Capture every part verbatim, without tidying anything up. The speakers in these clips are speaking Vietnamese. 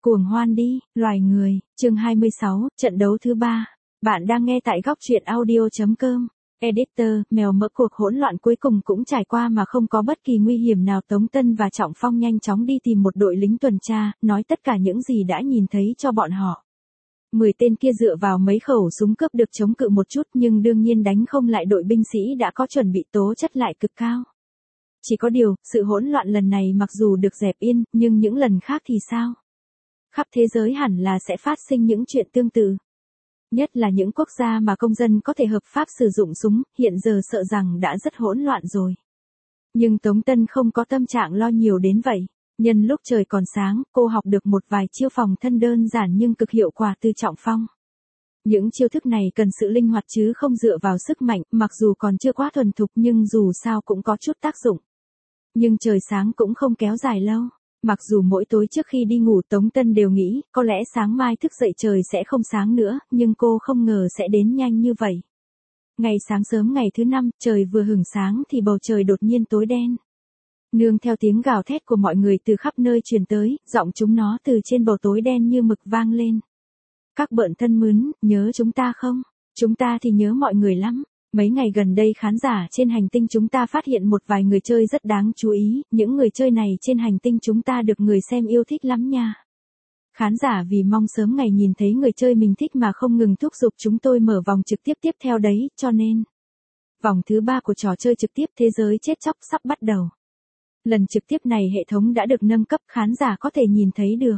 Cuồng hoan đi, loài người, chương hai mươi sáu, trận đấu thứ ba. Bạn đang nghe tại góc truyện audio chấm com. Editor, mèo mỡ cuộc hỗn loạn cuối cùng cũng trải qua mà không có bất kỳ nguy hiểm nào. Tống Tân và Trọng Phong nhanh chóng đi tìm một đội lính tuần tra, nói tất cả những gì đã nhìn thấy cho bọn họ. Mười tên kia dựa vào mấy khẩu súng cướp được chống cự một chút nhưng đương nhiên đánh không lại đội binh sĩ đã có chuẩn bị tố chất lại cực cao. Chỉ có điều, sự hỗn loạn lần này mặc dù được dẹp yên, nhưng những lần khác thì sao? Khắp thế giới hẳn là sẽ phát sinh những chuyện tương tự. Nhất là những quốc gia mà công dân có thể hợp pháp sử dụng súng, hiện giờ sợ rằng đã rất hỗn loạn rồi. Nhưng Tống Tân không có tâm trạng lo nhiều đến vậy. Nhân lúc trời còn sáng, cô học được một vài chiêu phòng thân đơn giản nhưng cực hiệu quả từ Trọng Phong. Những chiêu thức này cần sự linh hoạt chứ không dựa vào sức mạnh, mặc dù còn chưa quá thuần thục nhưng dù sao cũng có chút tác dụng. Nhưng trời sáng cũng không kéo dài lâu. Mặc dù mỗi tối trước khi đi ngủ Tống Tân đều nghĩ, có lẽ sáng mai thức dậy trời sẽ không sáng nữa, nhưng cô không ngờ sẽ đến nhanh như vậy. Ngày sáng sớm ngày thứ năm, trời vừa hửng sáng thì bầu trời đột nhiên tối đen. Nương theo tiếng gào thét của mọi người từ khắp nơi truyền tới, giọng chúng nó từ trên bầu tối đen như mực vang lên. Các bợn thân mướn, nhớ chúng ta không? Chúng ta thì nhớ mọi người lắm. Mấy ngày gần đây khán giả trên hành tinh chúng ta phát hiện một vài người chơi rất đáng chú ý, những người chơi này trên hành tinh chúng ta được người xem yêu thích lắm nha. Khán giả vì mong sớm ngày nhìn thấy người chơi mình thích mà không ngừng thúc giục chúng tôi mở vòng trực tiếp tiếp theo đấy, cho nên vòng thứ ba của trò chơi trực tiếp Thế giới chết chóc sắp bắt đầu. Lần trực tiếp này hệ thống đã được nâng cấp, khán giả có thể nhìn thấy được.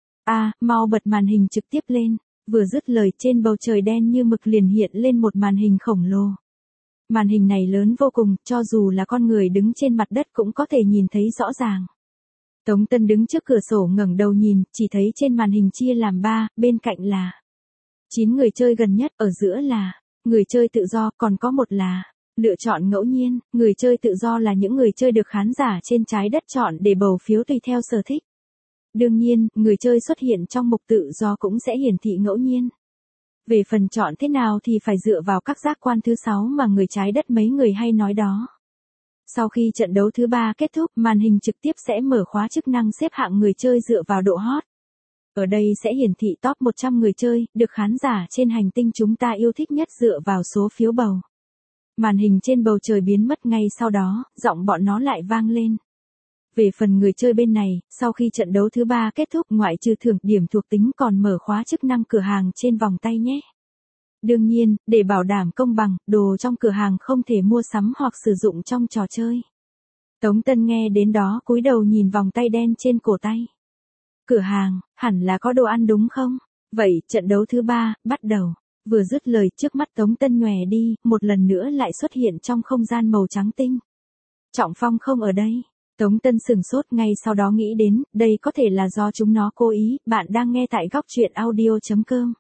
À, mau bật màn hình trực tiếp lên. Vừa dứt lời trên bầu trời đen như mực liền hiện lên một màn hình khổng lồ. Màn hình này lớn vô cùng, cho dù là con người đứng trên mặt đất cũng có thể nhìn thấy rõ ràng. Tống Tân đứng trước cửa sổ ngẩng đầu nhìn, chỉ thấy trên màn hình chia làm ba, bên cạnh là chín người chơi gần nhất, ở giữa là người chơi tự do, còn có một là lựa chọn ngẫu nhiên. Người chơi tự do là những người chơi được khán giả trên trái đất chọn để bầu phiếu tùy theo sở thích. Đương nhiên, người chơi xuất hiện trong mục tự do cũng sẽ hiển thị ngẫu nhiên. Về phần chọn thế nào thì phải dựa vào các giác quan thứ sáu mà người trái đất mấy người hay nói đó. Sau khi trận đấu thứ ba kết thúc, màn hình trực tiếp sẽ mở khóa chức năng xếp hạng người chơi dựa vào độ hot. Ở đây sẽ hiển thị top một trăm người chơi, được khán giả trên hành tinh chúng ta yêu thích nhất dựa vào số phiếu bầu. Màn hình trên bầu trời biến mất ngay sau đó, giọng bọn nó lại vang lên. Về phần người chơi bên này, sau khi trận đấu thứ ba kết thúc ngoại trừ thưởng điểm thuộc tính còn mở khóa chức năng cửa hàng trên vòng tay nhé. Đương nhiên, để bảo đảm công bằng, đồ trong cửa hàng không thể mua sắm hoặc sử dụng trong trò chơi. Tống Tân nghe đến đó cúi đầu nhìn vòng tay đen trên cổ tay. Cửa hàng, hẳn là có đồ ăn đúng không? Vậy, trận đấu thứ ba, bắt đầu. Vừa dứt lời trước mắt Tống Tân nhòe đi, một lần nữa lại xuất hiện trong không gian màu trắng tinh. Trọng Phong không ở đây. Tống Tân sừng sốt ngay sau đó nghĩ đến, đây có thể là do chúng nó cố ý. Bạn đang nghe tại góc truyện audio chấm com.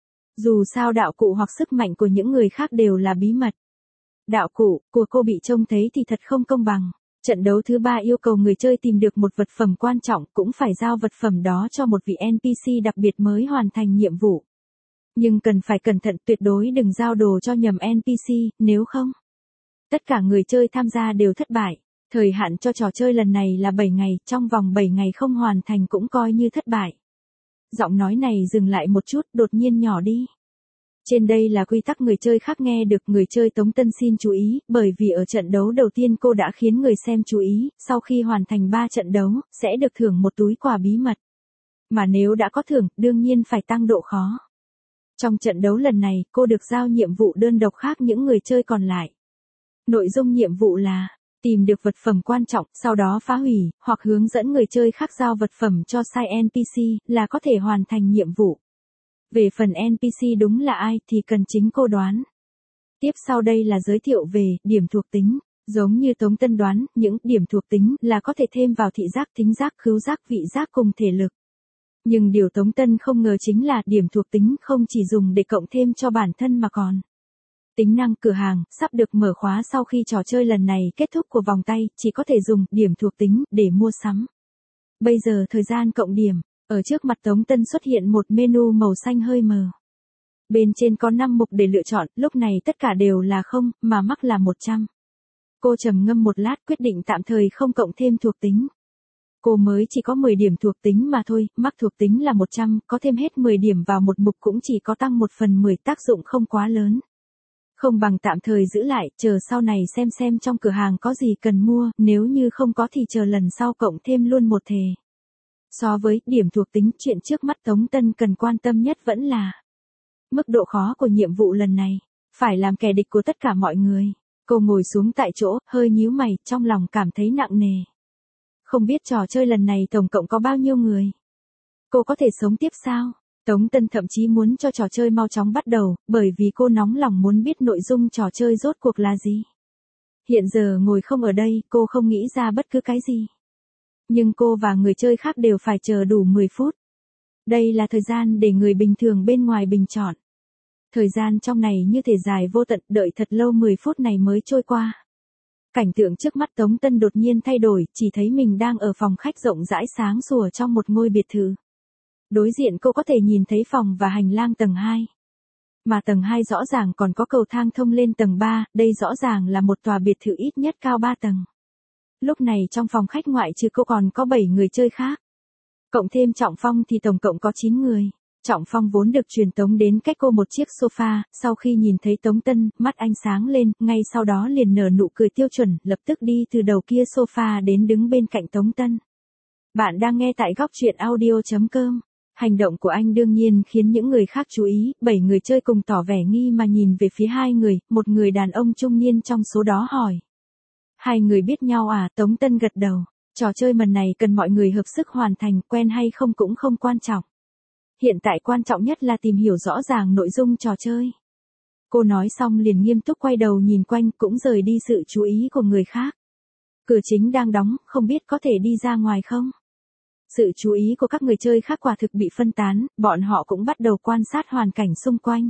Dù sao đạo cụ hoặc sức mạnh của những người khác đều là bí mật. Đạo cụ của cô bị trông thấy thì thật không công bằng. Trận đấu thứ ba yêu cầu người chơi tìm được một vật phẩm quan trọng, cũng phải giao vật phẩm đó cho một vị en pê xê đặc biệt mới hoàn thành nhiệm vụ. Nhưng cần phải cẩn thận, tuyệt đối đừng giao đồ cho nhầm en pê xê, nếu không, tất cả người chơi tham gia đều thất bại. Thời hạn cho trò chơi lần này là bảy ngày, trong vòng bảy ngày không hoàn thành cũng coi như thất bại. Giọng nói này dừng lại một chút, đột nhiên nhỏ đi. Trên đây là quy tắc người chơi khác nghe được. Người chơi Tống Tân xin chú ý, bởi vì ở trận đấu đầu tiên cô đã khiến người xem chú ý, sau khi hoàn thành ba trận đấu, sẽ được thưởng một túi quà bí mật. Mà nếu đã có thưởng, đương nhiên phải tăng độ khó. Trong trận đấu lần này, cô được giao nhiệm vụ đơn độc khác những người chơi còn lại. Nội dung nhiệm vụ là tìm được vật phẩm quan trọng, sau đó phá hủy, hoặc hướng dẫn người chơi khác giao vật phẩm cho sai en pê xê, là có thể hoàn thành nhiệm vụ. Về phần en pê xê đúng là ai thì cần chính cô đoán. Tiếp sau đây là giới thiệu về điểm thuộc tính. Giống như Tống Tân đoán, những điểm thuộc tính là có thể thêm vào thị giác, thính giác, khứu giác, vị giác cùng thể lực. Nhưng điều Tống Tân không ngờ chính là điểm thuộc tính không chỉ dùng để cộng thêm cho bản thân mà còn tính năng cửa hàng, sắp được mở khóa sau khi trò chơi lần này kết thúc của vòng tay, chỉ có thể dùng điểm thuộc tính để mua sắm. Bây giờ thời gian cộng điểm, ở trước mặt Tống Tân xuất hiện một menu màu xanh hơi mờ. Bên trên có năm mục để lựa chọn, lúc này tất cả đều là không, mà mắc là một trăm. Cô trầm ngâm một lát quyết định tạm thời không cộng thêm thuộc tính. Cô mới chỉ có mười điểm thuộc tính mà thôi, mắc thuộc tính là một trăm, có thêm hết mười điểm vào một mục cũng chỉ có tăng một phần mười, tác dụng không quá lớn. Không bằng tạm thời giữ lại, chờ sau này xem xem trong cửa hàng có gì cần mua, nếu như không có thì chờ lần sau cộng thêm luôn một thề. So với điểm thuộc tính, chuyện trước mắt Tống Tân cần quan tâm nhất vẫn là mức độ khó của nhiệm vụ lần này, phải làm kẻ địch của tất cả mọi người. Cô ngồi xuống tại chỗ, hơi nhíu mày, trong lòng cảm thấy nặng nề. Không biết trò chơi lần này tổng cộng có bao nhiêu người? Cô có thể sống tiếp sao? Tống Tân thậm chí muốn cho trò chơi mau chóng bắt đầu, bởi vì cô nóng lòng muốn biết nội dung trò chơi rốt cuộc là gì. Hiện giờ ngồi không ở đây, cô không nghĩ ra bất cứ cái gì. Nhưng cô và người chơi khác đều phải chờ đủ mười phút. Đây là thời gian để người bình thường bên ngoài bình chọn. Thời gian trong này như thể dài vô tận, đợi thật lâu mười phút này mới trôi qua. Cảnh tượng trước mắt Tống Tân đột nhiên thay đổi, chỉ thấy mình đang ở phòng khách rộng rãi sáng sủa trong một ngôi biệt thự. Đối diện cô có thể nhìn thấy phòng và hành lang tầng hai. Mà tầng hai rõ ràng còn có cầu thang thông lên tầng ba, đây rõ ràng là một tòa biệt thự ít nhất cao ba tầng. Lúc này trong phòng khách ngoại trừ cô còn có bảy người chơi khác. Cộng thêm Trọng Phong thì tổng cộng có chín người. Trọng Phong vốn được truyền tống đến cách cô một chiếc sofa, sau khi nhìn thấy Tống Tân, mắt anh sáng lên, ngay sau đó liền nở nụ cười tiêu chuẩn, lập tức đi từ đầu kia sofa đến đứng bên cạnh Tống Tân. Bạn đang nghe tại góc truyện audio chấm com. Hành động của anh đương nhiên khiến những người khác chú ý, bảy người chơi cùng tỏ vẻ nghi mà nhìn về phía hai người, một người đàn ông trung niên trong số đó hỏi. Hai người biết nhau à? Tống Tân gật đầu. Trò chơi lần này cần mọi người hợp sức hoàn thành, quen hay không cũng không quan trọng. Hiện tại quan trọng nhất là tìm hiểu rõ ràng nội dung trò chơi. Cô nói xong liền nghiêm túc quay đầu nhìn quanh, cũng rời đi sự chú ý của người khác. Cửa chính đang đóng, không biết có thể đi ra ngoài không? Sự chú ý của các người chơi khác quả thực bị phân tán, bọn họ cũng bắt đầu quan sát hoàn cảnh xung quanh.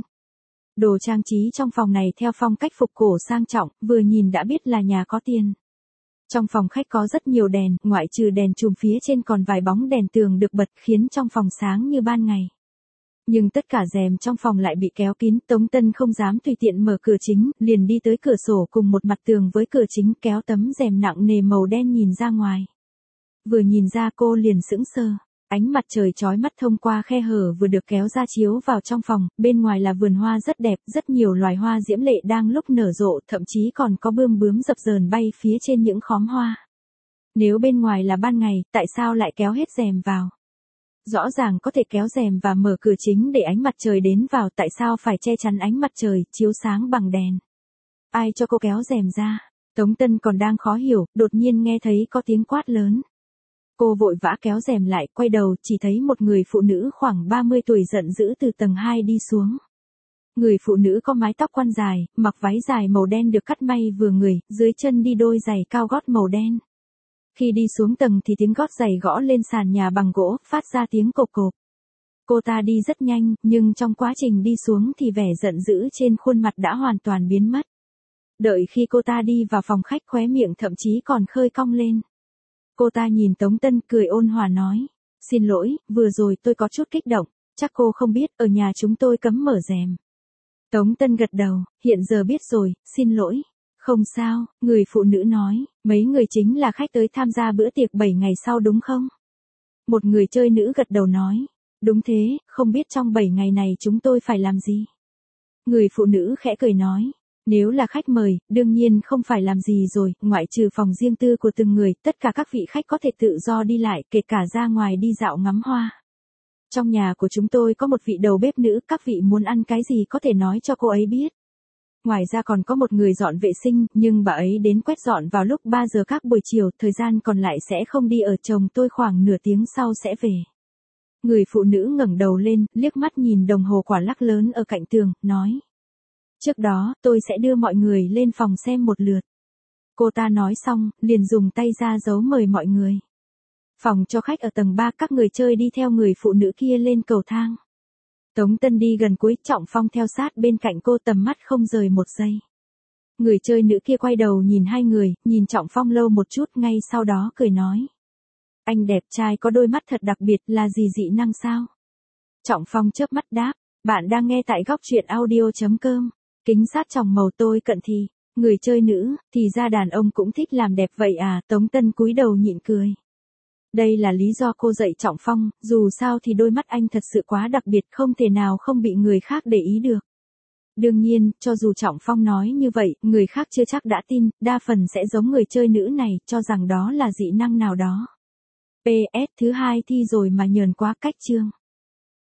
Đồ trang trí trong phòng này theo phong cách phục cổ sang trọng, vừa nhìn đã biết là nhà có tiền. Trong phòng khách có rất nhiều đèn, ngoại trừ đèn chùm phía trên còn vài bóng đèn tường được bật khiến trong phòng sáng như ban ngày. Nhưng tất cả rèm trong phòng lại bị kéo kín, Tống Tân không dám tùy tiện mở cửa chính, liền đi tới cửa sổ cùng một mặt tường với cửa chính, kéo tấm rèm nặng nề màu đen nhìn ra ngoài. Vừa nhìn ra cô liền sững sờ, ánh mặt trời chói mắt thông qua khe hở vừa được kéo ra chiếu vào trong phòng, bên ngoài là vườn hoa rất đẹp, rất nhiều loài hoa diễm lệ đang lúc nở rộ, thậm chí còn có bươm bướm dập dờn bay phía trên những khóm hoa. Nếu bên ngoài là ban ngày, tại sao lại kéo hết rèm vào? Rõ ràng có thể kéo rèm và mở cửa chính để ánh mặt trời đến vào, tại sao phải che chắn ánh mặt trời, chiếu sáng bằng đèn? Ai cho cô kéo rèm ra? Tống Tân còn đang khó hiểu, đột nhiên nghe thấy có tiếng quát lớn. Cô vội vã kéo rèm lại, quay đầu, chỉ thấy một người phụ nữ khoảng ba mươi tuổi giận dữ từ tầng hai đi xuống. Người phụ nữ có mái tóc quăn dài, mặc váy dài màu đen được cắt may vừa người, dưới chân đi đôi giày cao gót màu đen. Khi đi xuống tầng thì tiếng gót giày gõ lên sàn nhà bằng gỗ, phát ra tiếng cộp cộp. Cô ta đi rất nhanh, nhưng trong quá trình đi xuống thì vẻ giận dữ trên khuôn mặt đã hoàn toàn biến mất. Đợi khi cô ta đi vào phòng khách, khóe miệng thậm chí còn khơi cong lên. Cô ta nhìn Tống Tân cười ôn hòa nói, xin lỗi, vừa rồi tôi có chút kích động, chắc cô không biết, ở nhà chúng tôi cấm mở rèm. Tống Tân gật đầu, hiện giờ biết rồi, xin lỗi. Không sao, người phụ nữ nói, mấy người chính là khách tới tham gia bữa tiệc bảy ngày sau đúng không? Một người chơi nữ gật đầu nói, đúng thế, không biết trong bảy ngày này chúng tôi phải làm gì? Người phụ nữ khẽ cười nói, nếu là khách mời, đương nhiên không phải làm gì rồi, ngoại trừ phòng riêng tư của từng người, tất cả các vị khách có thể tự do đi lại, kể cả ra ngoài đi dạo ngắm hoa. Trong nhà của chúng tôi có một vị đầu bếp nữ, các vị muốn ăn cái gì có thể nói cho cô ấy biết. Ngoài ra còn có một người dọn vệ sinh, nhưng bà ấy đến quét dọn vào lúc ba giờ các buổi chiều, thời gian còn lại sẽ không đi ở, chồng tôi khoảng nửa tiếng sau sẽ về. Người phụ nữ ngẩng đầu lên, liếc mắt nhìn đồng hồ quả lắc lớn ở cạnh tường, nói. Trước đó, tôi sẽ đưa mọi người lên phòng xem một lượt. Cô ta nói xong, liền dùng tay ra dấu mời mọi người. Phòng cho khách ở tầng ba, các người chơi đi theo người phụ nữ kia lên cầu thang. Tống Tân đi gần cuối, Trọng Phong theo sát bên cạnh cô, tầm mắt không rời một giây. Người chơi nữ kia quay đầu nhìn hai người, nhìn Trọng Phong lâu một chút, ngay sau đó cười nói. Anh đẹp trai có đôi mắt thật đặc biệt, là gì dị năng sao? Trọng Phong chớp mắt đáp, bạn đang nghe tại góc truyện audio chấm com. Kính sát tròng màu tôi cận thì, người chơi nữ, thì ra đàn ông cũng thích làm đẹp vậy à? Tống Tân cúi đầu nhịn cười. Đây là lý do cô dạy Trọng Phong, dù sao thì đôi mắt anh thật sự quá đặc biệt không thể nào không bị người khác để ý được. Đương nhiên, cho dù Trọng Phong nói như vậy, người khác chưa chắc đã tin, đa phần sẽ giống người chơi nữ này, cho rằng đó là dị năng nào đó. pê ét thứ hai thi rồi mà nhờn quá cách chương.